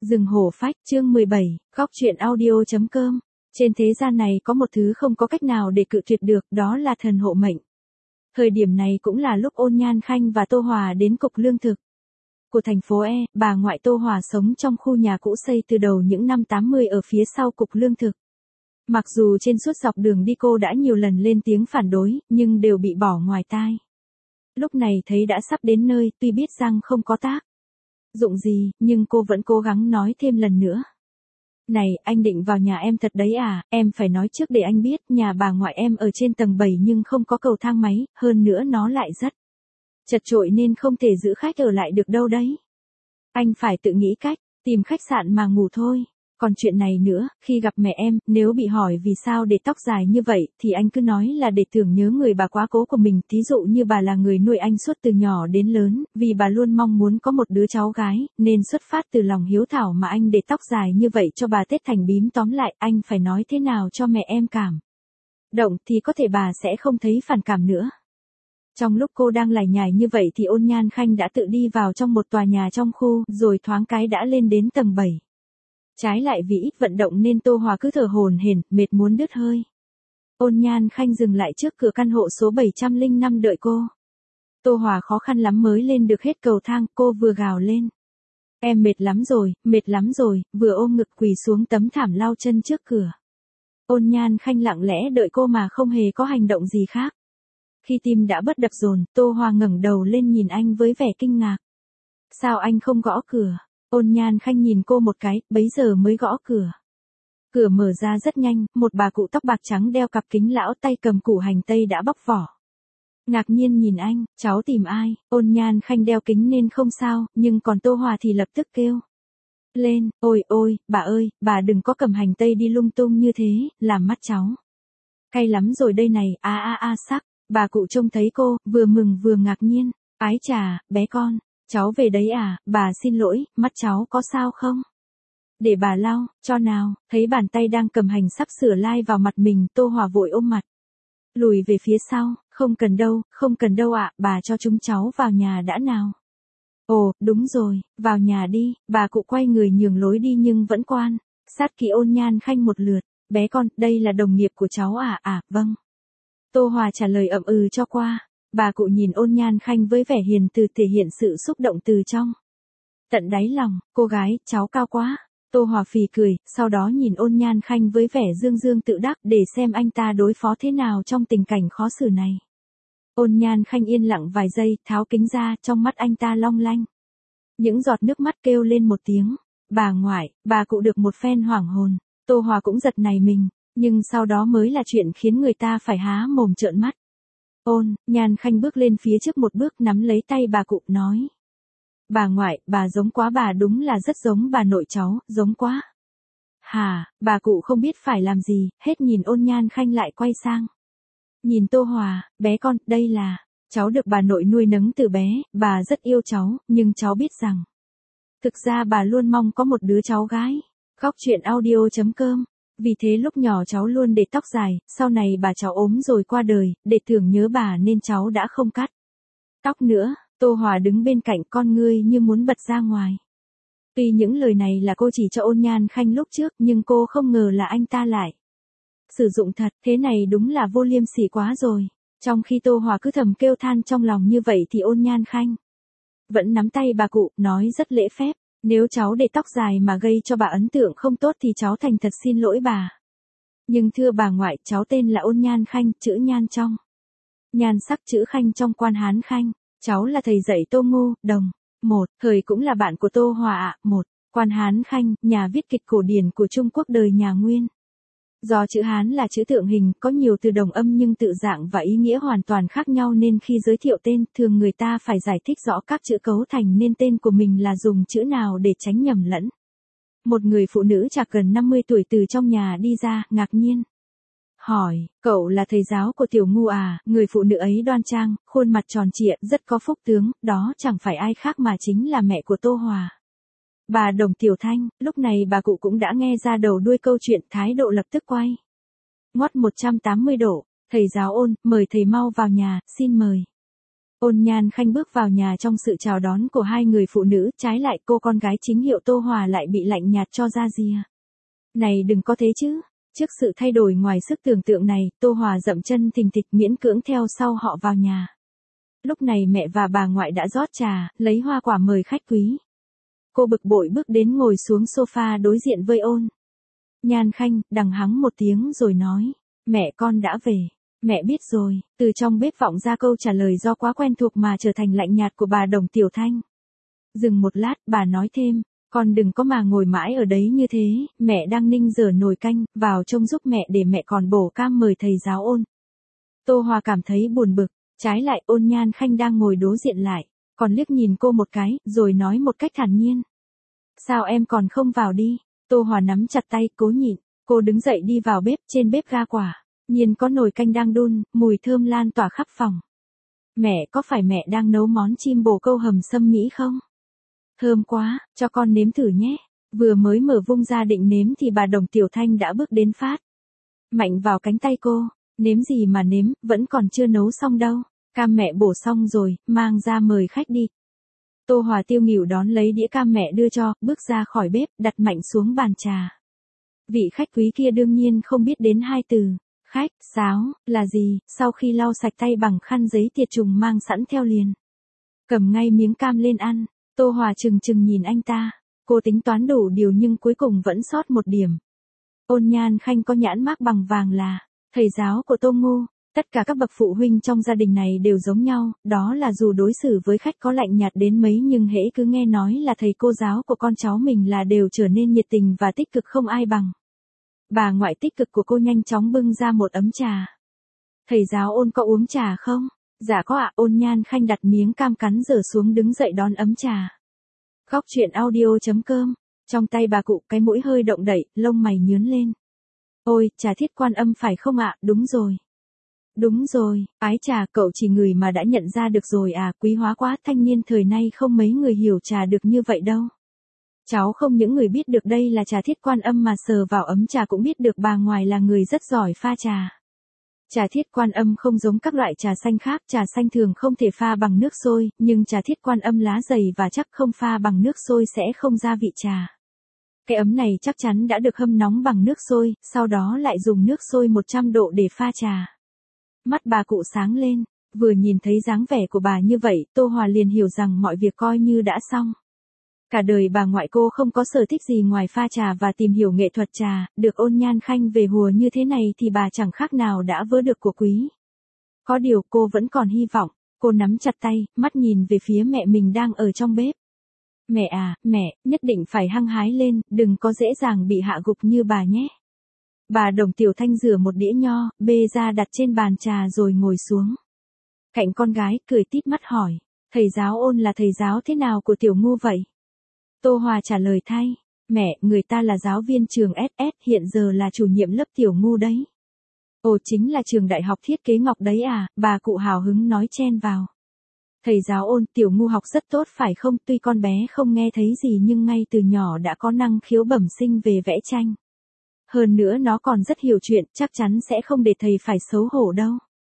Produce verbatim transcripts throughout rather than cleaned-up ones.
Rừng hổ phách chương mười bảy, góc truyện audio.com. Trên thế gian này có một thứ không có cách nào để cự tuyệt được, đó là thần hộ mệnh. Thời điểm này cũng là lúc Ôn Nhan Khanh và Tô Hòa đến cục lương thực của thành phố E, bà ngoại Tô Hòa sống trong khu nhà cũ xây từ đầu những năm tám mươi ở phía sau cục lương thực. Mặc dù trên suốt dọc đường đi cô đã nhiều lần lên tiếng phản đối, nhưng đều bị bỏ ngoài tai. Lúc này thấy đã sắp đến nơi, tuy biết rằng không có tác dụng gì, nhưng cô vẫn cố gắng nói thêm lần nữa. Này, anh định vào nhà em thật đấy à, em phải nói trước để anh biết, nhà bà ngoại em ở trên tầng bảy nhưng không có cầu thang máy, hơn nữa nó lại rất chật chội nên không thể giữ khách ở lại được đâu đấy. Anh phải tự nghĩ cách, tìm khách sạn mà ngủ thôi. Còn chuyện này nữa, khi gặp mẹ em, nếu bị hỏi vì sao để tóc dài như vậy, thì anh cứ nói là để tưởng nhớ người bà quá cố của mình, thí dụ như bà là người nuôi anh suốt từ nhỏ đến lớn, vì bà luôn mong muốn có một đứa cháu gái, nên xuất phát từ lòng hiếu thảo mà anh để tóc dài như vậy cho bà Tết thành bím. Tóm lại, anh phải nói thế nào cho mẹ em cảm động thì có thể bà sẽ không thấy phản cảm nữa. Trong lúc cô đang lải nhải như vậy thì Ôn Nhan Khanh đã tự đi vào trong một tòa nhà trong khu, rồi thoáng cái đã lên đến tầng bảy. Trái lại vì ít vận động nên Tô Hòa cứ thở hổn hển, mệt muốn đứt hơi. Ôn Nhan Khanh dừng lại trước cửa căn hộ số bảy trăm lẻ năm đợi cô. Tô Hòa khó khăn lắm mới lên được hết cầu thang, cô vừa gào lên. Em mệt lắm rồi, mệt lắm rồi, vừa ôm ngực quỳ xuống tấm thảm lau chân trước cửa. Ôn Nhan Khanh lặng lẽ đợi cô mà không hề có hành động gì khác. Khi tim đã bất đập dồn, Tô Hòa ngẩng đầu lên nhìn anh với vẻ kinh ngạc. Sao anh không gõ cửa? Ôn Nhan Khanh nhìn cô một cái, bấy giờ mới gõ cửa. Cửa mở ra rất nhanh, một bà cụ tóc bạc trắng đeo cặp kính lão, tay cầm củ hành tây đã bóc vỏ. Ngạc nhiên nhìn anh, cháu tìm ai? Ôn Nhan Khanh đeo kính nên không sao, nhưng còn Tô Hòa thì lập tức kêu lên, ôi ôi, bà ơi, bà đừng có cầm hành tây đi lung tung như thế, làm mắt cháu cay lắm rồi đây này, a a a sắc. Bà cụ trông thấy cô, vừa mừng vừa ngạc nhiên. Ái chà, bé con, cháu về đấy à, bà xin lỗi, mắt cháu có sao không? Để bà lau, cho nào, thấy bàn tay đang cầm hành sắp sửa lai vào mặt mình, Tô Hòa vội ôm mặt. Lùi về phía sau, không cần đâu, không cần đâu ạ, bà cho chúng cháu vào nhà đã nào. Ồ, đúng rồi, vào nhà đi, bà cụ quay người nhường lối đi nhưng vẫn quan sát kỹ Ôn Nhan Khanh một lượt. Bé con, đây là đồng nghiệp của cháu à, à, vâng. Tô Hòa trả lời ậm ừ cho qua. Bà cụ nhìn Ôn Nhan Khanh với vẻ hiền từ, thể hiện sự xúc động từ trong tận đáy lòng. Cô gái, cháu cao quá. Tô Hòa phì cười, sau đó nhìn Ôn Nhan Khanh với vẻ dương dương tự đắc để xem anh ta đối phó thế nào trong tình cảnh khó xử này. Ôn Nhan Khanh yên lặng vài giây, tháo kính ra, trong mắt anh ta long lanh những giọt nước mắt, kêu lên một tiếng. Bà ngoại, bà cụ được một phen hoảng hồn. Tô Hòa cũng giật nảy mình, nhưng sau đó mới là chuyện khiến người ta phải há mồm trợn mắt. Ôn Nhan Khanh bước lên phía trước một bước, nắm lấy tay bà cụ, nói. Bà ngoại, bà giống quá, bà đúng là rất giống bà nội cháu, giống quá. Hà, bà cụ không biết phải làm gì, hết nhìn Ôn Nhan Khanh lại quay sang. Nhìn Tô Hòa, bé con, đây là, cháu được bà nội nuôi nấng từ bé, bà rất yêu cháu, nhưng cháu biết rằng, thực ra bà luôn mong có một đứa cháu gái. Góc truyện audio.com. Vì thế lúc nhỏ cháu luôn để tóc dài, sau này bà cháu ốm rồi qua đời, để tưởng nhớ bà nên cháu đã không cắt tóc nữa. Tô Hòa đứng bên cạnh, con ngươi như muốn bật ra ngoài. Tuy những lời này là cô chỉ cho Ôn Nhan Khanh lúc trước, nhưng cô không ngờ là anh ta lại sử dụng thật, thế này đúng là vô liêm sỉ quá rồi. Trong khi Tô Hòa cứ thầm kêu than trong lòng như vậy thì Ôn Nhan Khanh vẫn nắm tay bà cụ, nói rất lễ phép. Nếu cháu để tóc dài mà gây cho bà ấn tượng không tốt thì cháu thành thật xin lỗi bà. Nhưng thưa bà ngoại, cháu tên là Ôn Nhan Khanh, chữ Nhan trong nhan sắc, chữ Khanh trong quan Hán Khanh. Cháu là thầy dạy Tô Ngô, đồng, một, thời cũng là bạn của Tô Hòa ạ, một, quan Hán Khanh, nhà viết kịch cổ điển của Trung Quốc đời nhà Nguyên. Do chữ Hán là chữ tượng hình, có nhiều từ đồng âm nhưng tự dạng và ý nghĩa hoàn toàn khác nhau nên khi giới thiệu tên, thường người ta phải giải thích rõ các chữ cấu thành nên tên của mình là dùng chữ nào để tránh nhầm lẫn. Một người phụ nữ chạc gần năm mươi tuổi từ trong nhà đi ra, ngạc nhiên hỏi, cậu là thầy giáo của Tiểu Ngu à? Người phụ nữ ấy đoan trang, khuôn mặt tròn trịa, rất có phúc tướng, đó chẳng phải ai khác mà chính là mẹ của Tô Hòa. Bà Đồng Tiểu Thanh. Lúc này bà cụ cũng đã nghe ra đầu đuôi câu chuyện, thái độ lập tức quay ngoắt một trăm tám mươi độ. Thầy giáo Ôn, mời thầy mau vào nhà, xin mời. Ôn Nhan Khanh bước vào nhà trong sự chào đón của hai người phụ nữ, trái lại cô con gái chính hiệu Tô Hòa lại bị lạnh nhạt cho ra rìa. Này đừng có thế chứ. Trước sự thay đổi ngoài sức tưởng tượng này, Tô Hòa dậm chân thình thịch miễn cưỡng theo sau họ vào nhà. Lúc này mẹ và bà ngoại đã rót trà, lấy hoa quả mời khách quý. Cô bực bội bước đến ngồi xuống sofa đối diện với Ôn Nhan Khanh, đằng hắng một tiếng rồi nói, mẹ con đã về. Mẹ biết rồi. Từ trong bếp vọng ra câu trả lời do quá quen thuộc mà trở thành lạnh nhạt của bà Đồng Tiểu Thanh. Dừng một lát, bà nói thêm, con đừng có mà ngồi mãi ở đấy như thế, mẹ đang ninh rửa nồi canh, vào trông giúp mẹ để mẹ còn bổ cam mời thầy giáo Ôn. Tô Hòa cảm thấy buồn bực, trái lại Ôn Nhan Khanh đang ngồi đối diện lại, còn liếc nhìn cô một cái, rồi nói một cách thản nhiên. Sao em còn không vào đi? Tô Hòa nắm chặt tay, cố nhịn, cô đứng dậy đi vào bếp, trên bếp ga quả. Nhìn có nồi canh đang đun, mùi thơm lan tỏa khắp phòng. Mẹ, có phải mẹ đang nấu món chim bồ câu hầm sâm Mỹ không? Thơm quá, cho con nếm thử nhé. Vừa mới mở vung ra định nếm thì bà Đồng Tiểu Thanh đã bước đến phát mạnh vào cánh tay cô. Nếm gì mà nếm, vẫn còn chưa nấu xong đâu. Cam mẹ bổ xong rồi, mang ra mời khách đi. Tô Hòa tiêu nghỉu đón lấy đĩa cam mẹ đưa cho, bước ra khỏi bếp, đặt mạnh xuống bàn trà. Vị khách quý kia đương nhiên không biết đến hai từ. Khách, sáo, là gì, sau khi lau sạch tay bằng khăn giấy tiệt trùng mang sẵn theo liền. Cầm ngay miếng cam lên ăn, Tô Hòa chừng chừng nhìn anh ta, cô tính toán đủ điều nhưng cuối cùng vẫn sót một điểm. Ôn Nhan Khanh có nhãn mác bằng vàng là, thầy giáo của Tô Ngu, tất cả các bậc phụ huynh trong gia đình này đều giống nhau, đó là dù đối xử với khách có lạnh nhạt đến mấy nhưng hễ cứ nghe nói là thầy cô giáo của con cháu mình là đều trở nên nhiệt tình và tích cực không ai bằng. Bà ngoại tích cực của cô nhanh chóng bưng ra một ấm trà. Thầy giáo Ôn có uống trà không? Dạ có ạ. Ôn Nhan Khanh đặt miếng cam cắn dở xuống đứng dậy đón ấm trà. Góc truyện audio chấm com. Trong tay bà cụ cái mũi hơi động đậy, lông mày nhướn lên. Ôi, trà Thiết Quan Âm phải không ạ? Đúng rồi. Đúng rồi, ái trà cậu chỉ ngửi mà đã nhận ra được rồi à, quý hóa quá, thanh niên thời nay không mấy người hiểu trà được như vậy đâu. Cháu không những người biết được đây là trà Thiết Quan Âm mà sờ vào ấm trà cũng biết được bà ngoài là người rất giỏi pha trà. Trà Thiết Quan Âm không giống các loại trà xanh khác, trà xanh thường không thể pha bằng nước sôi, nhưng trà Thiết Quan Âm lá dày và chắc không pha bằng nước sôi sẽ không ra vị trà. Cái ấm này chắc chắn đã được hâm nóng bằng nước sôi, sau đó lại dùng nước sôi một trăm độ để pha trà. Mắt bà cụ sáng lên, vừa nhìn thấy dáng vẻ của bà như vậy, Tô Hòa liền hiểu rằng mọi việc coi như đã xong. Cả đời bà ngoại cô không có sở thích gì ngoài pha trà và tìm hiểu nghệ thuật trà, được Ôn Nhan Khanh về hùa như thế này thì bà chẳng khác nào đã vớ được của quý. Có điều cô vẫn còn hy vọng, cô nắm chặt tay, mắt nhìn về phía mẹ mình đang ở trong bếp. Mẹ à, mẹ, nhất định phải hăng hái lên, đừng có dễ dàng bị hạ gục như bà nhé. Bà Đồng Tiểu Thanh rửa một đĩa nho, bê ra đặt trên bàn trà rồi ngồi xuống. Cạnh con gái, cười tít mắt hỏi, thầy giáo Ôn là thầy giáo thế nào của Tiểu Ngu vậy? Tô Hòa trả lời thay, mẹ, người ta là giáo viên trường ét ét, hiện giờ là chủ nhiệm lớp Tiểu Ngu đấy. Ồ, chính là trường đại học Thiết Kế Ngọc đấy à, bà cụ hào hứng nói chen vào. Thầy giáo Ôn, Tiểu Ngu học rất tốt phải không, tuy con bé không nghe thấy gì nhưng ngay từ nhỏ đã có năng khiếu bẩm sinh về vẽ tranh. Hơn nữa nó còn rất hiểu chuyện, chắc chắn sẽ không để thầy phải xấu hổ đâu.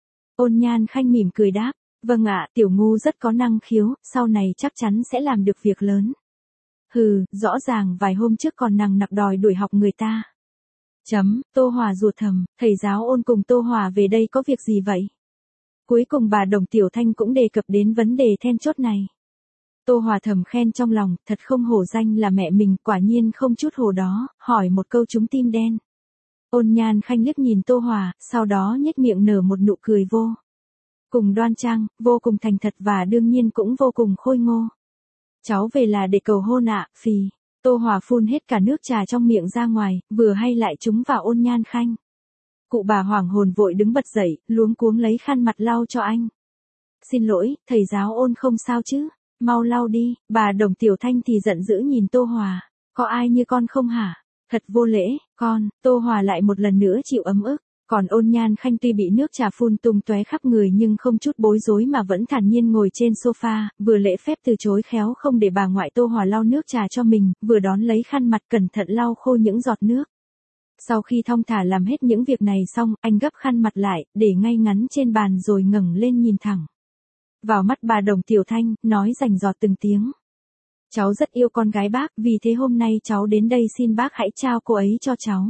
Ôn Nhan Khanh mỉm cười đáp, vâng ạ, Tiểu Ngu rất có năng khiếu, sau này chắc chắn sẽ làm được việc lớn. Hừ, rõ ràng vài hôm trước còn nằng nặc đòi đuổi học người ta. Chấm, Tô Hòa ruột thầm, thầy giáo Ôn cùng Tô Hòa về đây có việc gì vậy? Cuối cùng bà Đồng Tiểu Thanh cũng đề cập đến vấn đề then chốt này. Tô Hòa thầm khen trong lòng, thật không hổ danh là mẹ mình, quả nhiên không chút hổ đó, hỏi một câu trúng tim đen. Ôn Nhan Khanh liếc nhìn Tô Hòa, sau đó nhếch miệng nở một nụ cười vô cùng đoan trang, vô cùng thành thật và đương nhiên cũng vô cùng khôi ngô. Cháu về là để cầu hôn ạ, phì. Tô Hòa phun hết cả nước trà trong miệng ra ngoài, vừa hay lại trúng vào Ôn Nhan Khanh. Cụ bà hoảng hồn vội đứng bật dậy, luống cuống lấy khăn mặt lau cho anh. Xin lỗi, thầy giáo Ôn không sao chứ? Mau lau đi. Bà Đồng Tiểu Thanh thì giận dữ nhìn Tô Hòa. Có ai như con không hả? Thật vô lễ, con. Tô Hòa lại một lần nữa chịu ấm ức. Còn Ôn Nhan Khanh tuy bị nước trà phun tung tóe khắp người nhưng không chút bối rối mà vẫn thản nhiên ngồi trên sofa, vừa lễ phép từ chối khéo không để bà ngoại Tô Hòa lau nước trà cho mình, vừa đón lấy khăn mặt cẩn thận lau khô những giọt nước. Sau khi thong thả làm hết những việc này xong, anh gấp khăn mặt lại, để ngay ngắn trên bàn rồi ngẩng lên nhìn thẳng. vào mắt bà Đồng Tiểu Thanh, nói rành rọt từng tiếng. Cháu rất yêu con gái bác, vì thế hôm nay cháu đến đây xin bác hãy trao cô ấy cho cháu.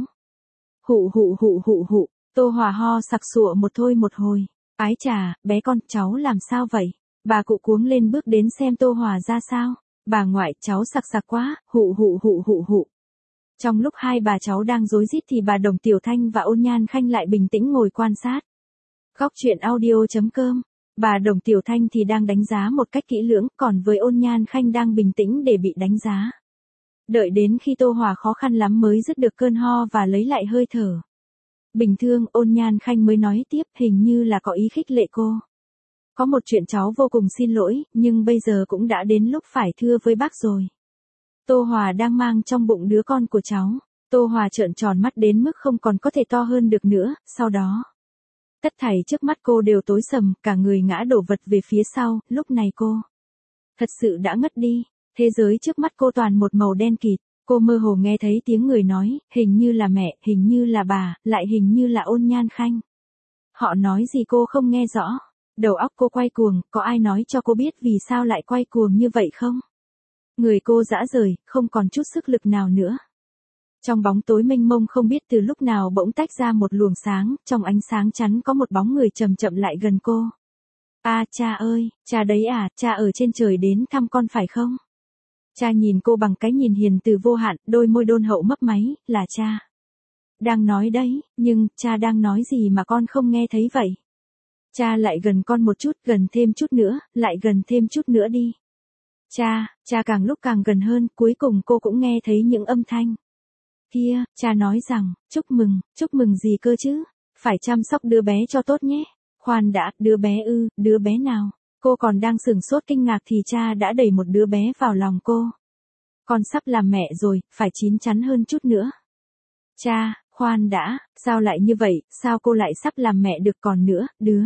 Hụ hụ hụ hụ hụ, Tô Hòa ho sặc sụa một thôi một hồi. Ái chà, bé con, cháu làm sao vậy? Bà cụ cuống lên bước đến xem Tô Hòa ra sao. Bà ngoại, cháu sặc sặc quá, hụ hụ hụ hụ hụ. Trong lúc hai bà cháu đang rối rít thì bà Đồng Tiểu Thanh và Ôn Nhan Khanh lại bình tĩnh ngồi quan sát. Góc truyện audio chấm com. Bà Đồng Tiểu Thanh thì đang đánh giá một cách kỹ lưỡng, còn với Ôn Nhan Khanh đang bình tĩnh để bị đánh giá. Đợi đến khi Tô Hòa khó khăn lắm mới dứt được cơn ho và lấy lại hơi thở. Bình thường, Ôn Nhan Khanh mới nói tiếp, hình như là có ý khích lệ cô. Có một chuyện cháu vô cùng xin lỗi, nhưng bây giờ cũng đã đến lúc phải thưa với bác rồi. Tô Hòa đang mang trong bụng đứa con của cháu. Tô Hòa trợn tròn mắt đến mức không còn có thể to hơn được nữa, sau đó. Tất thảy trước mắt cô đều tối sầm, cả người ngã đổ vật về phía sau, lúc này cô. Thật sự đã ngất đi, thế giới trước mắt cô toàn một màu đen kịt, cô mơ hồ nghe thấy tiếng người nói, hình như là mẹ, hình như là bà, lại hình như là Ôn Nhan Khanh. Họ nói gì cô không nghe rõ, đầu óc cô quay cuồng, có ai nói cho cô biết vì sao lại quay cuồng như vậy không? Người cô rã rời, không còn chút sức lực nào nữa. Trong bóng tối mênh mông không biết từ lúc nào bỗng tách ra một luồng sáng, trong ánh sáng chắn có một bóng người chậm chậm lại gần cô. A cha ơi, cha đấy à, cha ở trên trời đến thăm con phải không? Cha nhìn cô bằng cái nhìn hiền từ vô hạn, đôi môi đôn hậu mấp máy, là cha. Đang nói đấy, nhưng, cha đang nói gì mà con không nghe thấy vậy? Cha lại gần con một chút, gần thêm chút nữa, lại gần thêm chút nữa đi. Cha, cha càng lúc càng gần hơn, cuối cùng cô cũng nghe thấy những âm thanh. Kia, cha nói rằng, chúc mừng, chúc mừng gì cơ chứ? Phải chăm sóc đứa bé cho tốt nhé. Khoan đã, đứa bé ư, đứa bé nào? Cô còn đang sửng sốt kinh ngạc thì cha đã đẩy một đứa bé vào lòng cô. Con sắp làm mẹ rồi, phải chín chắn hơn chút nữa. Cha, khoan đã, sao lại như vậy, sao cô lại sắp làm mẹ được còn nữa, đứa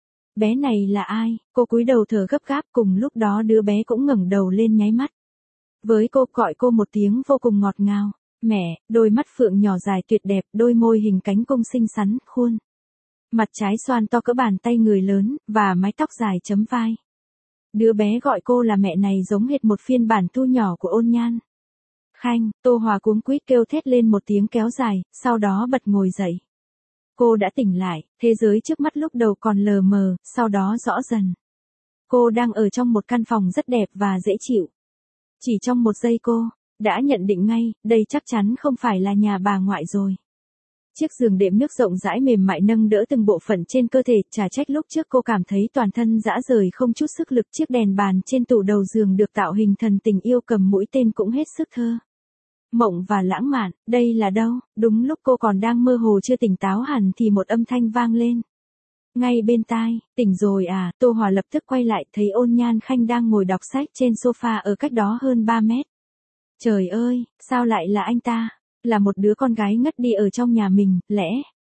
bé này là ai? Cô cúi đầu thở gấp gáp, cùng lúc đó đứa bé cũng ngẩng đầu lên nháy mắt. Với cô gọi cô một tiếng vô cùng ngọt ngào. Mẹ, đôi mắt phượng nhỏ dài tuyệt đẹp, đôi môi hình cánh cung xinh xắn, khuôn mặt trái xoan to cỡ bàn tay người lớn, và mái tóc dài chấm vai. Đứa bé gọi cô là mẹ này giống hệt một phiên bản thu nhỏ của Ôn Nhan Khanh. Tô Hòa cuống quýt kêu thét lên một tiếng kéo dài, sau đó bật ngồi dậy. Cô đã tỉnh lại, thế giới trước mắt lúc đầu còn lờ mờ, sau đó rõ dần. Cô đang ở trong một căn phòng rất đẹp và dễ chịu. Chỉ trong một giây cô đã nhận định ngay, đây chắc chắn không phải là nhà bà ngoại rồi. Chiếc giường đệm nước rộng rãi mềm mại nâng đỡ từng bộ phận trên cơ thể, chả trách lúc trước cô cảm thấy toàn thân rã rời không chút sức lực. Chiếc đèn bàn trên tủ đầu giường được tạo hình thần tình yêu cầm mũi tên cũng hết sức thơ mộng và lãng mạn. Đây là đâu? Đúng lúc cô còn đang mơ hồ chưa tỉnh táo hẳn thì một âm thanh vang lên ngay bên tai. Tỉnh rồi à? Tô Hòa lập tức quay lại, thấy Ôn Nhan Khanh đang ngồi đọc sách trên sofa ở cách đó hơn ba mét. Trời ơi, sao lại là anh ta? Là một đứa con gái ngất đi ở trong nhà mình, lẽ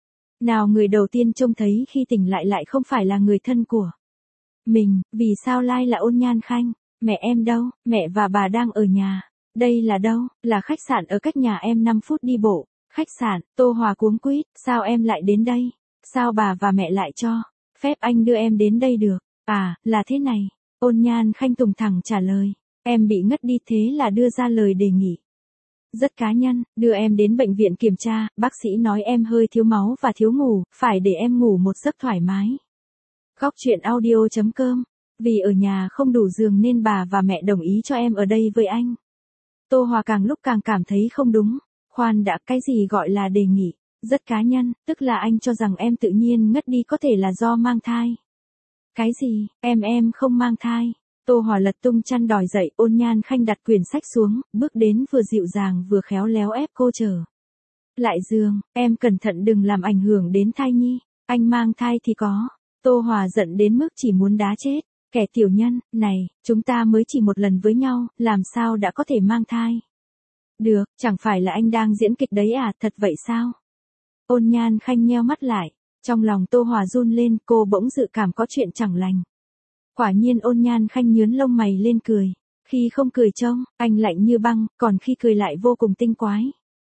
nào người đầu tiên trông thấy khi tỉnh lại lại không phải là người thân của mình? Vì sao lai là Ôn Nhan Khanh? Mẹ em đâu? Mẹ và bà đang ở nhà. Đây là đâu? Là khách sạn ở cách nhà em năm phút đi bộ. Khách sạn? Tô Hòa cuống quýt, sao em lại đến đây? Sao bà và mẹ lại cho phép anh đưa em đến đây được? À, là thế này. Ôn Nhan Khanh tùng thẳng trả lời. Em bị ngất đi, thế là đưa ra lời đề nghị rất cá nhân, đưa em đến bệnh viện kiểm tra, bác sĩ nói em hơi thiếu máu và thiếu ngủ, phải để em ngủ một giấc thoải mái. Góc truyện audio chấm com. Vì ở nhà không đủ giường nên bà và mẹ đồng ý cho em ở đây với anh. Tô Hòa càng lúc càng cảm thấy không đúng. Khoan đã, cái gì gọi là đề nghị rất cá nhân, tức là anh cho rằng em tự nhiên ngất đi có thể là do mang thai. Cái gì? Em em không mang thai. Tô Hòa lật tung chăn đòi dậy, Ôn Nhan Khanh đặt quyển sách xuống, bước đến vừa dịu dàng vừa khéo léo ép cô trở lại giường. Em cẩn thận đừng làm ảnh hưởng đến thai nhi. Anh mang thai thì có. Tô Hòa giận đến mức chỉ muốn đá chết. Kẻ tiểu nhân, này, chúng ta mới chỉ một lần với nhau, làm sao đã có thể mang thai? Được, chẳng phải là anh đang diễn kịch đấy à, thật vậy sao? Ôn Nhan Khanh nheo mắt lại. Trong lòng Tô Hòa run lên, cô bỗng dự cảm có chuyện chẳng lành. Quả nhiên Ôn Nhan Khanh nhướn lông mày lên cười. Khi không cười trông, anh lạnh như băng, còn khi cười lại vô cùng tinh quái.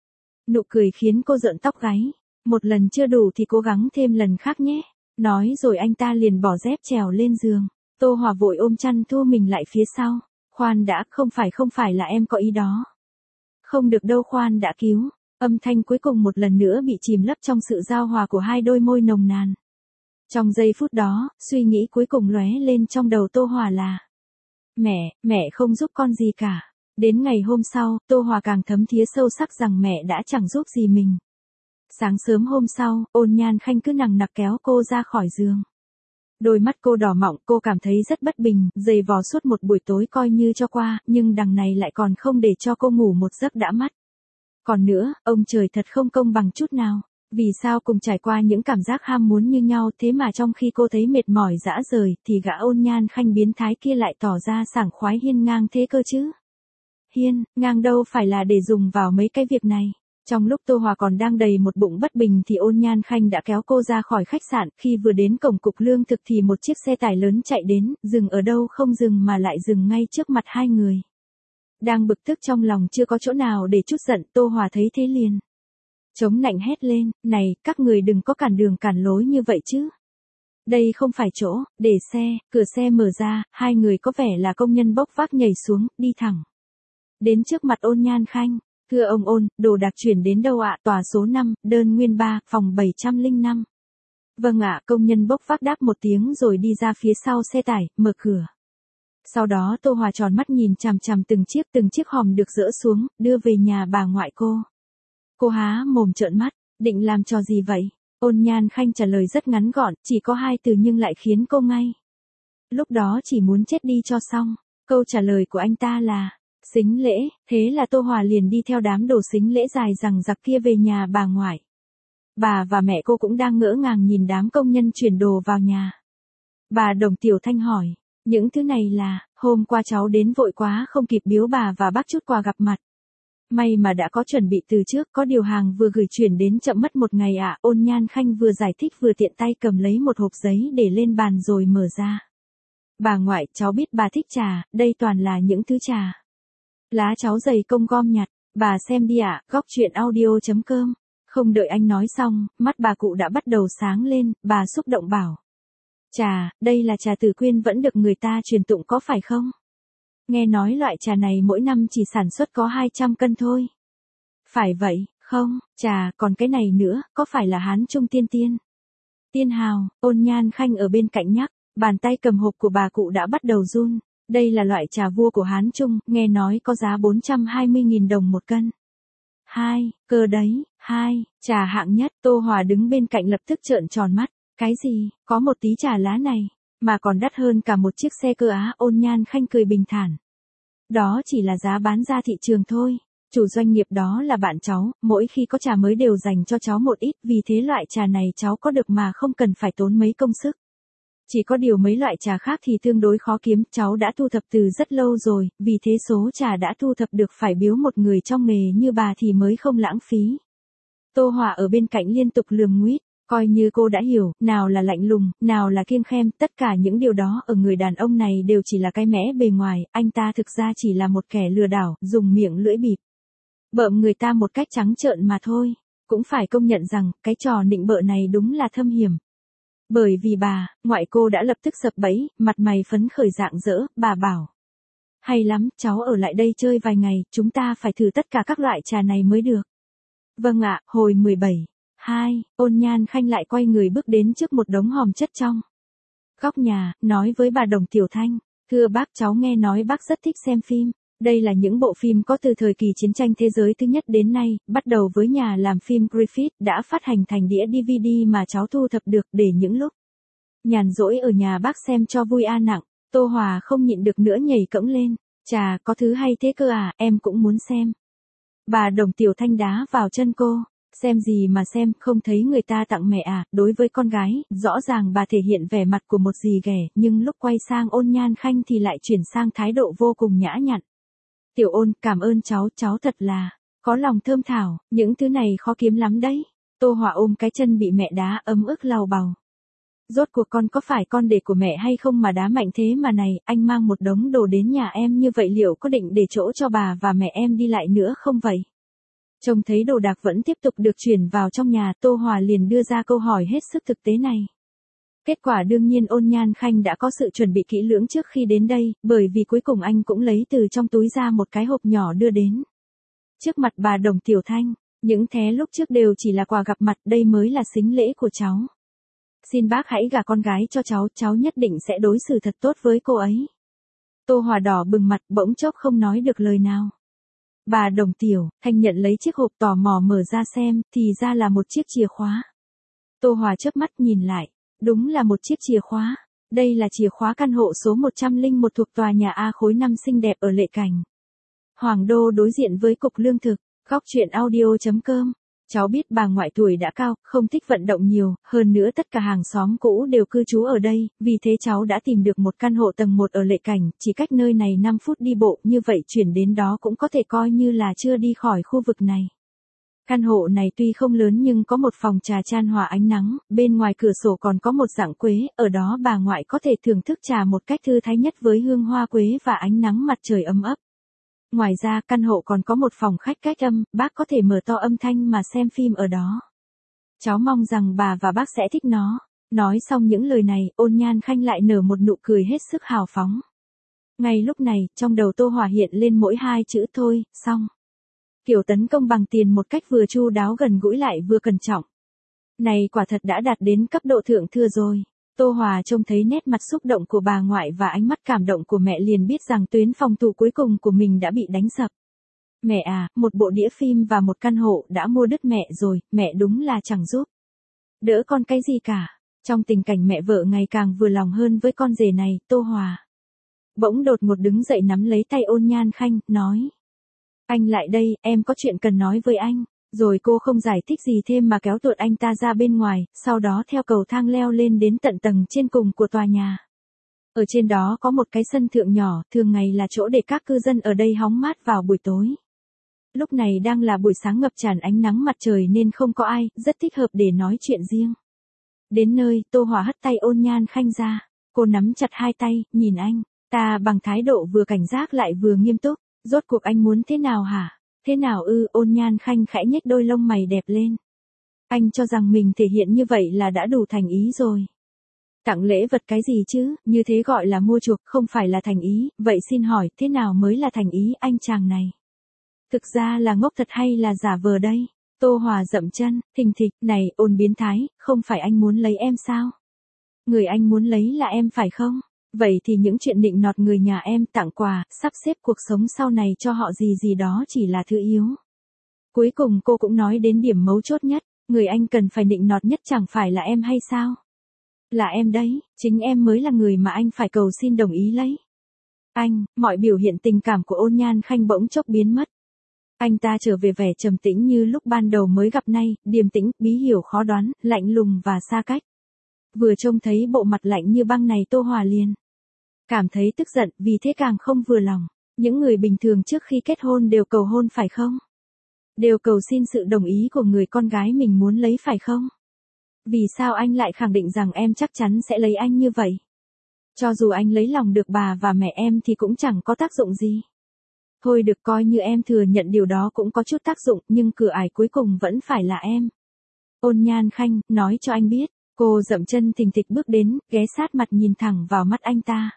Nụ cười khiến cô rợn tóc gáy. Một lần chưa đủ thì cố gắng thêm lần khác nhé. Nói rồi anh ta liền bỏ dép trèo lên giường. Tô Hòa vội ôm chăn thu mình lại phía sau. Khoan đã, không phải không phải là em có ý đó. Không được đâu, khoan đã cứu. Âm thanh cuối cùng một lần nữa bị chìm lấp trong sự giao hòa của hai đôi môi nồng nàn. Trong giây phút đó, suy nghĩ cuối cùng lóe lên trong đầu Tô Hòa là: Mẹ, mẹ không giúp con gì cả. Đến ngày hôm sau, Tô Hòa càng thấm thía sâu sắc rằng mẹ đã chẳng giúp gì mình. Sáng sớm hôm sau, Ôn Nhan Khanh cứ nằng nặc kéo cô ra khỏi giường. Đôi mắt cô đỏ mọng, cô cảm thấy rất bất bình, giày vò suốt một buổi tối coi như cho qua, nhưng đằng này lại còn không để cho cô ngủ một giấc đã mắt. Còn nữa, ông trời thật không công bằng chút nào. Vì sao cùng trải qua những cảm giác ham muốn như nhau thế mà trong khi cô thấy mệt mỏi dã rời, thì gã Ôn Nhan Khanh biến thái kia lại tỏ ra sảng khoái hiên ngang thế cơ chứ? Hiên ngang đâu phải là để dùng vào mấy cái việc này. Trong lúc Tô Hòa còn đang đầy một bụng bất bình thì Ôn Nhan Khanh đã kéo cô ra khỏi khách sạn. Khi vừa đến cổng cục lương thực thì một chiếc xe tải lớn chạy đến, dừng ở đâu không dừng mà lại dừng ngay trước mặt hai người. Đang bực tức trong lòng chưa có chỗ nào để trút giận, Tô Hòa thấy thế liền chống nạnh hét lên: Này, các người đừng có cản đường cản lối như vậy chứ. Đây không phải chỗ để xe. Cửa xe mở ra, hai người có vẻ là công nhân bốc vác nhảy xuống, đi thẳng đến trước mặt Ôn Nhan Khanh. Thưa ông Ôn, đồ đạc chuyển đến đâu ạ? Tòa số năm, đơn nguyên ba, phòng bảy trăm lẻ năm. Vâng ạ, công nhân bốc vác đáp một tiếng rồi đi ra phía sau xe tải, mở cửa. Sau đó Tô Hòa tròn mắt nhìn chằm chằm từng chiếc từng chiếc hòm được dỡ xuống, đưa về nhà bà ngoại cô. Cô há mồm trợn mắt, định làm trò gì vậy? Ôn Nhan Khanh trả lời rất ngắn gọn, chỉ có hai từ nhưng lại khiến cô ngay lúc đó chỉ muốn chết đi cho xong. Câu trả lời của anh ta là sính lễ. Thế là Tô Hòa liền đi theo đám đồ sính lễ dài dằng dặc kia về nhà bà ngoại. Bà và mẹ cô cũng đang ngỡ ngàng nhìn đám công nhân chuyển đồ vào nhà. Bà Đồng Tiểu Thanh hỏi: Những thứ này là? Hôm qua cháu đến vội quá không kịp biếu bà và bác chút quà gặp mặt. May mà đã có chuẩn bị từ trước, có điều hàng vừa gửi chuyển đến chậm mất một ngày ạ. À. Ôn Nhan Khanh vừa giải thích vừa tiện tay cầm lấy một hộp giấy để lên bàn rồi mở ra. Bà ngoại, cháu biết bà thích trà, đây toàn là những thứ trà lá cháu dày công gom nhặt. Bà xem đi ạ. À. Góc truyện audio chấm com. Không đợi anh nói xong, mắt bà cụ đã bắt đầu sáng lên, bà xúc động bảo: Trà, đây là trà Tử Quyên vẫn được người ta truyền tụng có phải không? Nghe nói loại trà này mỗi năm chỉ sản xuất có hai trăm cân thôi. Phải vậy, không? Trà, còn cái này nữa, có phải là Hán Trung Tiên Tiên? Tiên Hào, Ôn Nhan Khanh ở bên cạnh nhắc, bàn tay cầm hộp của bà cụ đã bắt đầu run. Đây là loại trà vua của Hán Trung, nghe nói có giá bốn trăm hai mươi nghìn đồng một cân. Hai, cơ đấy, hai, trà hạng nhất. Tô Hòa đứng bên cạnh lập tức trợn tròn mắt. Cái gì, có một tí trà lá này, mà còn đắt hơn cả một chiếc xe cơ á? Ôn Nhan Khanh cười bình thản. Đó chỉ là giá bán ra thị trường thôi. Chủ doanh nghiệp đó là bạn cháu, mỗi khi có trà mới đều dành cho cháu một ít, vì thế loại trà này cháu có được mà không cần phải tốn mấy công sức. Chỉ có điều mấy loại trà khác thì tương đối khó kiếm, cháu đã thu thập từ rất lâu rồi, vì thế số trà đã thu thập được phải biếu một người trong nghề như bà thì mới không lãng phí. Tô Hòa ở bên cạnh liên tục lườm nguýt, coi như cô đã hiểu, nào là lạnh lùng, nào là kiêng khem, tất cả những điều đó ở người đàn ông này đều chỉ là cái mẽ bề ngoài, anh ta thực ra chỉ là một kẻ lừa đảo, dùng miệng lưỡi bịp bợm người ta một cách trắng trợn mà thôi. Cũng phải công nhận rằng, cái trò nịnh bợ này đúng là thâm hiểm. Bởi vì bà, ngoại cô đã lập tức sập bẫy, mặt mày phấn khởi rạng rỡ, bà bảo: Hay lắm, cháu ở lại đây chơi vài ngày, chúng ta phải thử tất cả các loại trà này mới được. Vâng ạ. Hồi mười bảy. Hai, Ôn Nhan Khanh lại quay người bước đến trước một đống hòm chất trong góc nhà, nói với bà Đồng Tiểu Thanh: Thưa bác, cháu nghe nói bác rất thích xem phim. Đây là những bộ phim có từ thời kỳ chiến tranh thế giới thứ nhất đến nay, bắt đầu với nhà làm phim Griffith đã phát hành thành đĩa đê vê đê mà cháu thu thập được để những lúc nhàn rỗi ở nhà bác xem cho vui a nặng. Tô Hòa không nhịn được nữa nhảy cẫng lên: Chà, có thứ hay thế cơ à, em cũng muốn xem. Bà Đồng Tiểu Thanh đá vào chân cô: Xem gì mà xem, không thấy người ta tặng mẹ à? Đối với con gái, rõ ràng bà thể hiện vẻ mặt của một dì ghẻ, nhưng lúc quay sang Ôn Nhan Khanh thì lại chuyển sang thái độ vô cùng nhã nhặn. Tiểu Ôn, cảm ơn cháu, cháu thật là có lòng thơm thảo, những thứ này khó kiếm lắm đấy. Tô Hòa ôm cái chân bị mẹ đá ấm ức lầu bầu. Rốt cuộc con có phải con để của mẹ hay không mà đá mạnh thế mà này, anh mang một đống đồ đến nhà em như vậy liệu có định để chỗ cho bà và mẹ em đi lại nữa không vậy? Trông thấy đồ đạc vẫn tiếp tục được chuyển vào trong nhà, Tô Hòa liền đưa ra câu hỏi hết sức thực tế này. Kết quả đương nhiên Ôn Nhan Khanh đã có sự chuẩn bị kỹ lưỡng trước khi đến đây, bởi vì cuối cùng anh cũng lấy từ trong túi ra một cái hộp nhỏ đưa đến. Trước mặt bà Đồng Tiểu Thanh, những thế lúc trước đều chỉ là quà gặp mặt, đây mới là sính lễ của cháu. Xin bác hãy gả con gái cho cháu, cháu nhất định sẽ đối xử thật tốt với cô ấy. Tô Hòa đỏ bừng mặt, bỗng chốc không nói được lời nào. Bà Đồng Tiểu Thanh nhận lấy chiếc hộp tò mò mở ra xem, thì ra là một chiếc chìa khóa. Tô Hòa chớp mắt nhìn lại, đúng là một chiếc chìa khóa. Đây là chìa khóa căn hộ số một trăm lẻ một thuộc tòa nhà A khối năm xinh đẹp ở Lệ Cảnh, Hoàng Đô, đối diện với cục lương thực. Góc truyện audio chấm com. Cháu biết bà ngoại tuổi đã cao, không thích vận động nhiều, hơn nữa tất cả hàng xóm cũ đều cư trú ở đây, vì thế cháu đã tìm được một căn hộ tầng một ở Lệ Cảnh, chỉ cách nơi này năm phút đi bộ, như vậy chuyển đến đó cũng có thể coi như là chưa đi khỏi khu vực này. Căn hộ này tuy không lớn nhưng có một phòng trà chan hòa ánh nắng, bên ngoài cửa sổ còn có một dạng quế, ở đó bà ngoại có thể thưởng thức trà một cách thư thái nhất với hương hoa quế và ánh nắng mặt trời ấm ấp. Ngoài ra, căn hộ còn có một phòng khách cách âm, bác có thể mở to âm thanh mà xem phim ở đó. Cháu mong rằng bà và bác sẽ thích nó. Nói xong những lời này, Ôn Nhan Khanh lại nở một nụ cười hết sức hào phóng. Ngay lúc này, trong đầu Tô Hòa hiện lên mỗi hai chữ thôi, xong. Kiểu tấn công bằng tiền một cách vừa chu đáo gần gũi lại vừa cẩn trọng. Này quả thật đã đạt đến cấp độ thượng thừa rồi. Tô Hòa trông thấy nét mặt xúc động của bà ngoại và ánh mắt cảm động của mẹ liền biết rằng tuyến phòng thủ cuối cùng của mình đã bị đánh sập. Mẹ à, một bộ đĩa phim và một căn hộ đã mua đứt mẹ rồi, mẹ đúng là chẳng giúp đỡ con cái gì cả. Trong tình cảnh mẹ vợ ngày càng vừa lòng hơn với con rể này, Tô Hòa bỗng đột ngột đứng dậy nắm lấy tay Ôn Nhan Khanh, nói. Anh lại đây, em có chuyện cần nói với anh. Rồi cô không giải thích gì thêm mà kéo tuột anh ta ra bên ngoài, sau đó theo cầu thang leo lên đến tận tầng trên cùng của tòa nhà. Ở trên đó có một cái sân thượng nhỏ, thường ngày là chỗ để các cư dân ở đây hóng mát vào buổi tối. Lúc này đang là buổi sáng ngập tràn ánh nắng mặt trời nên không có ai, rất thích hợp để nói chuyện riêng. Đến nơi, Tô Hòa hất tay Ôn Nhan Khanh ra, cô nắm chặt hai tay, nhìn anh ta bằng thái độ vừa cảnh giác lại vừa nghiêm túc. Rốt cuộc anh muốn thế nào hả? Thế nào ư? Ôn Nhan Khanh khẽ nhếch đôi lông mày đẹp lên. Anh cho rằng mình thể hiện như vậy là đã đủ thành ý rồi. Tặng lễ vật cái gì chứ, như thế gọi là mua chuộc, không phải là thành ý, vậy xin hỏi, thế nào mới là thành ý anh chàng này? Thực ra là ngốc thật hay là giả vờ đây? Tô Hòa dậm chân, thình thịch, này, Ôn biến thái, không phải anh muốn lấy em sao? Người anh muốn lấy là em phải không? Vậy thì những chuyện nịnh nọt người nhà em, tặng quà, sắp xếp cuộc sống sau này cho họ gì gì đó chỉ là thứ yếu. Cuối cùng cô cũng nói đến điểm mấu chốt nhất, người anh cần phải nịnh nọt nhất chẳng phải là em hay sao? Là em đấy, chính em mới là người mà anh phải cầu xin đồng ý lấy. Anh, mọi biểu hiện tình cảm của Ôn Nhan Khanh bỗng chốc biến mất. Anh ta trở về vẻ trầm tĩnh như lúc ban đầu mới gặp nay, điềm tĩnh, bí hiểm khó đoán, lạnh lùng và xa cách. Vừa trông thấy bộ mặt lạnh như băng này Tô Hòa liền cảm thấy tức giận, vì thế càng không vừa lòng. Những người bình thường trước khi kết hôn đều cầu hôn phải không? Đều cầu xin sự đồng ý của người con gái mình muốn lấy phải không? Vì sao anh lại khẳng định rằng em chắc chắn sẽ lấy anh như vậy? Cho dù anh lấy lòng được bà và mẹ em thì cũng chẳng có tác dụng gì. Thôi được, coi như em thừa nhận điều đó cũng có chút tác dụng, nhưng cửa ải cuối cùng vẫn phải là em. Ôn Nhan Khanh, nói cho anh biết. Cô dậm chân thình thịch bước đến, ghé sát mặt nhìn thẳng vào mắt anh ta.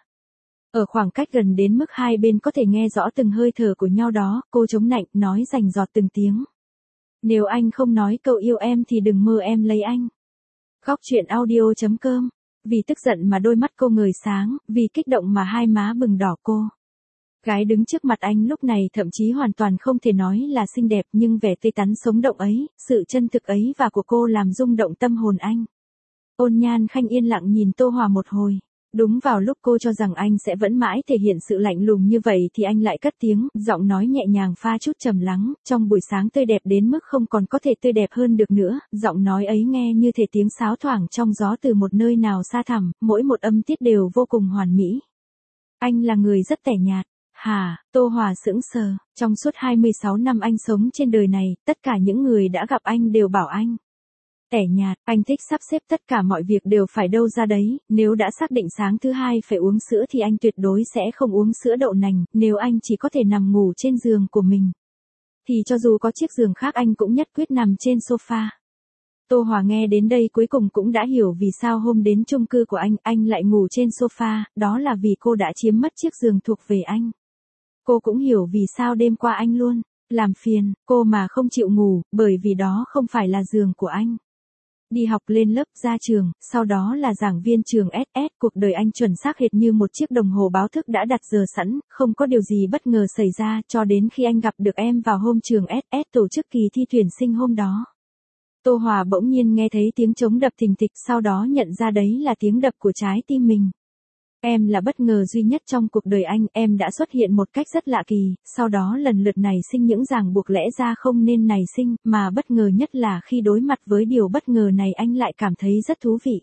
Ở khoảng cách gần đến mức hai bên có thể nghe rõ từng hơi thở của nhau đó, cô chống nạnh, nói rành rọt từng tiếng. Nếu anh không nói câu yêu em thì đừng mơ em lấy anh. Góc truyện audio chấm com. Vì tức giận mà đôi mắt cô ngời sáng, vì kích động mà hai má bừng đỏ cô. Gái đứng trước mặt anh lúc này thậm chí hoàn toàn không thể nói là xinh đẹp, nhưng vẻ tươi tắn sống động ấy, sự chân thực ấy và của cô làm rung động tâm hồn anh. Ôn Nhan Khanh yên lặng nhìn Tô Hòa một hồi. Đúng vào lúc cô cho rằng anh sẽ vẫn mãi thể hiện sự lạnh lùng như vậy thì anh lại cất tiếng, giọng nói nhẹ nhàng pha chút trầm lắng, trong buổi sáng tươi đẹp đến mức không còn có thể tươi đẹp hơn được nữa, giọng nói ấy nghe như thể tiếng sáo thoảng trong gió từ một nơi nào xa thẳm, mỗi một âm tiết đều vô cùng hoàn mỹ. Anh là người rất tẻ nhạt. Hả? Tô Hòa sững sờ, trong suốt hai mươi sáu năm anh sống trên đời này, tất cả những người đã gặp anh đều bảo anh tẻ nhạt. Anh thích sắp xếp tất cả mọi việc đều phải đâu ra đấy, nếu đã xác định sáng thứ hai phải uống sữa thì anh tuyệt đối sẽ không uống sữa đậu nành, nếu anh chỉ có thể nằm ngủ trên giường của mình thì cho dù có chiếc giường khác anh cũng nhất quyết nằm trên sofa. Tô Hòa nghe đến đây cuối cùng cũng đã hiểu vì sao hôm đến chung cư của anh, anh lại ngủ trên sofa, đó là vì cô đã chiếm mất chiếc giường thuộc về anh. Cô cũng hiểu vì sao đêm qua anh luôn làm phiền cô mà không chịu ngủ, bởi vì đó không phải là giường của anh. Đi học lên lớp ra trường, sau đó là giảng viên trường ét ét, cuộc đời anh chuẩn xác hệt như một chiếc đồng hồ báo thức đã đặt giờ sẵn, không có điều gì bất ngờ xảy ra cho đến khi anh gặp được em vào hôm trường ét ét tổ chức kỳ thi tuyển sinh hôm đó. Tô Hòa bỗng nhiên nghe thấy tiếng trống đập thình thịch, sau đó nhận ra đấy là tiếng đập của trái tim mình. Em là bất ngờ duy nhất trong cuộc đời anh, em đã xuất hiện một cách rất lạ kỳ, sau đó lần lượt nảy sinh những ràng buộc lẽ ra không nên nảy sinh, mà bất ngờ nhất là khi đối mặt với điều bất ngờ này anh lại cảm thấy rất thú vị.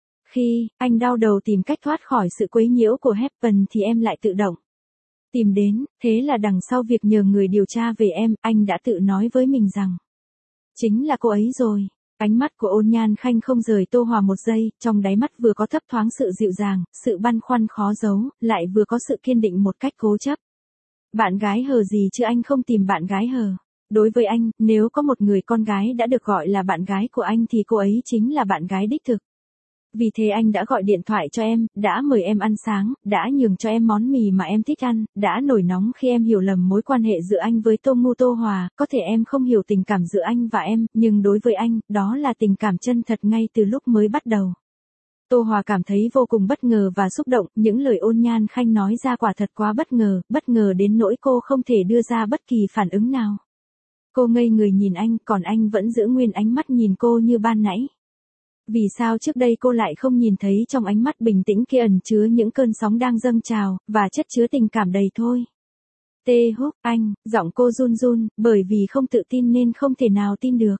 Khi anh đau đầu tìm cách thoát khỏi sự quấy nhiễu của Heaven thì em lại tự động tìm đến, thế là đằng sau việc nhờ người điều tra về em, anh đã tự nói với mình rằng chính là cô ấy rồi. Ánh mắt của Ôn Nhan Khanh không rời Tô Hòa một giây, trong đáy mắt vừa có thấp thoáng sự dịu dàng, sự băn khoăn khó giấu, lại vừa có sự kiên định một cách cố chấp. Bạn gái hờ gì chứ anh không tìm bạn gái hờ. Đối với anh, nếu có một người con gái đã được gọi là bạn gái của anh thì cô ấy chính là bạn gái đích thực. Vì thế anh đã gọi điện thoại cho em, đã mời em ăn sáng, đã nhường cho em món mì mà em thích ăn, đã nổi nóng khi em hiểu lầm mối quan hệ giữa anh với Tô Ngu Tô Hòa, có thể em không hiểu tình cảm giữa anh và em, nhưng đối với anh, đó là tình cảm chân thật ngay từ lúc mới bắt đầu. Tô Hòa cảm thấy vô cùng bất ngờ và xúc động, những lời Ôn Nhan Khanh nói ra quả thật quá bất ngờ, bất ngờ đến nỗi cô không thể đưa ra bất kỳ phản ứng nào. Cô ngây người nhìn anh, còn anh vẫn giữ nguyên ánh mắt nhìn cô như ban nãy. Vì sao trước đây cô lại không nhìn thấy trong ánh mắt bình tĩnh kia ẩn chứa những cơn sóng đang dâng trào, và chất chứa tình cảm đầy thôi. Tê Húc, anh, giọng cô run run, bởi vì không tự tin nên không thể nào tin được.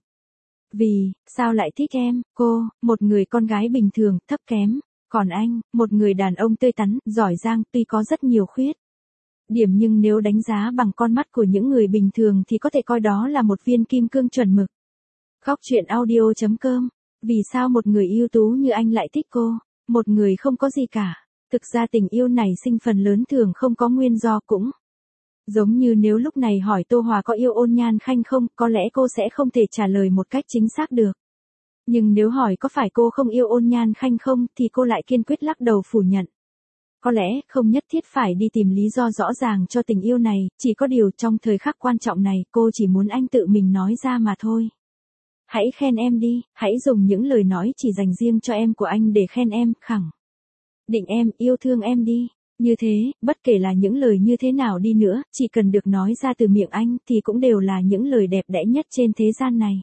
Vì, sao lại thích em, cô, một người con gái bình thường, thấp kém, còn anh, một người đàn ông tươi tắn, giỏi giang, tuy có rất nhiều khuyết điểm nhưng nếu đánh giá bằng con mắt của những người bình thường thì có thể coi đó là một viên kim cương chuẩn mực. Góc truyện audio chấm com. Vì sao một người ưu tú như anh lại thích cô, một người không có gì cả? Thực ra tình yêu này sinh phần lớn thường không có nguyên do cũng. Giống như nếu lúc này hỏi Tô Hòa có yêu Ôn Nhan Khanh không, có lẽ cô sẽ không thể trả lời một cách chính xác được. Nhưng nếu hỏi có phải cô không yêu Ôn Nhan Khanh không, thì cô lại kiên quyết lắc đầu phủ nhận. Có lẽ không nhất thiết phải đi tìm lý do rõ ràng cho tình yêu này, chỉ có điều trong thời khắc quan trọng này cô chỉ muốn anh tự mình nói ra mà thôi. Hãy khen em đi, hãy dùng những lời nói chỉ dành riêng cho em của anh để khen em, khẳng định em, yêu thương em đi. Như thế, bất kể là những lời như thế nào đi nữa, chỉ cần được nói ra từ miệng anh thì cũng đều là những lời đẹp đẽ nhất trên thế gian này.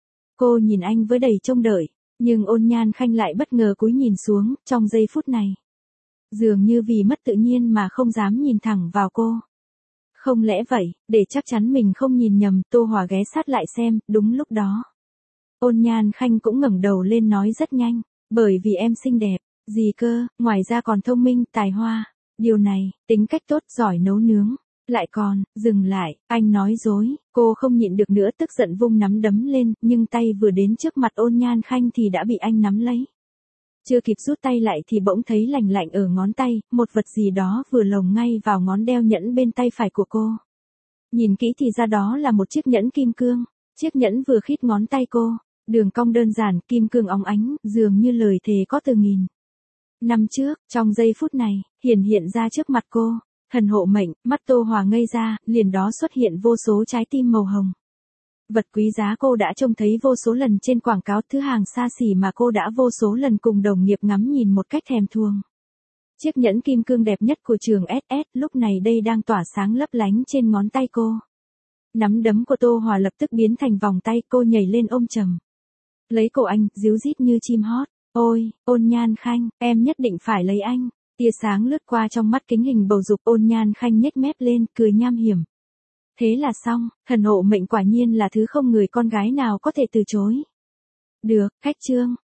Cô nhìn anh với đầy trông đợi, nhưng Ôn Nhan Khanh lại bất ngờ cúi nhìn xuống, trong giây phút này. Dường như vì mất tự nhiên mà không dám nhìn thẳng vào cô. Không lẽ vậy, để chắc chắn mình không nhìn nhầm, Tô Hòa ghé sát lại xem, đúng lúc đó. Ôn Nhan Khanh cũng ngẩng đầu lên nói rất nhanh, bởi vì em xinh đẹp, gì cơ, ngoài ra còn thông minh, tài hoa, điều này, tính cách tốt, giỏi nấu nướng, lại còn, dừng lại, anh nói dối, cô không nhịn được nữa tức giận vung nắm đấm lên, nhưng tay vừa đến trước mặt Ôn Nhan Khanh thì đã bị anh nắm lấy. Chưa kịp rút tay lại thì bỗng thấy lành lạnh ở ngón tay, một vật gì đó vừa lồng ngay vào ngón đeo nhẫn bên tay phải của cô. Nhìn kỹ thì ra đó là một chiếc nhẫn kim cương, chiếc nhẫn vừa khít ngón tay cô. Đường cong đơn giản, kim cương óng ánh, dường như lời thề có từ nghìn năm trước, trong giây phút này, hiển hiện ra trước mặt cô. Thần hộ mệnh, mắt Tô Hòa ngây ra, liền đó xuất hiện vô số trái tim màu hồng. Vật quý giá cô đã trông thấy vô số lần trên quảng cáo, thứ hàng xa xỉ mà cô đã vô số lần cùng đồng nghiệp ngắm nhìn một cách thèm thuồng. Chiếc nhẫn kim cương đẹp nhất của trường ét ét lúc này đây đang tỏa sáng lấp lánh trên ngón tay cô. Nắm đấm của Tô Hòa lập tức biến thành vòng tay, cô nhảy lên ôm chầm lấy cổ anh, díu dít như chim hót. Ôi, Ôn Nhan Khanh, em nhất định phải lấy anh. Tia sáng lướt qua trong mắt kính hình bầu dục, Ôn Nhan Khanh nhếch mép lên, cười nham hiểm. Thế là xong, thần hộ mệnh quả nhiên là thứ không người con gái nào có thể từ chối. Được, khách trương.